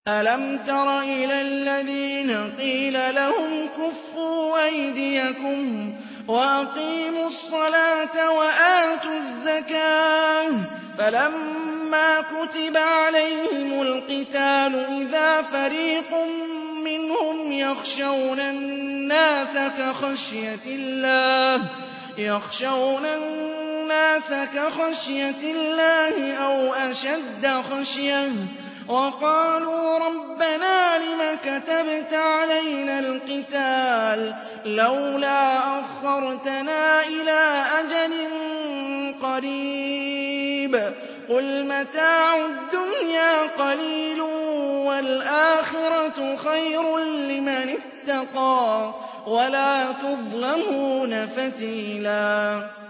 أَلَمْ تَرَ إِلَى الَّذِينَ قِيلَ لَهُمْ كُفُّوا أَيْدِيَكُمْ وَأَقِيمُوا الصَّلَاةَ وَآتُوا الزَّكَاةَ فَلَمَّا كُتِبَ عَلَيْهِمُ الْقِتَالُ إِذَا فَرِيقٌ مِّنْهُمْ يَخْشَوْنَ النَّاسَ كَخَشْيَةِ اللَّهِ أَوْ أَشَدَّ خَشْيَةً وَقَالُوا رَبَّنَا لِمَ كَتَبْتَ عَلَيْنَا الْقِتَالَ لَوْلَا أَخَّرْتَنَا إِلَىٰ أَجَلٍ قَرِيبٍ قُلْ مَتَاعُ الدُّنْيَا قَلِيلٌ وَالْآخِرَةُ خَيْرٌ لِّمَنِ اتَّقَىٰ وَلَا تُظْلَمُونَ فَتِيلًا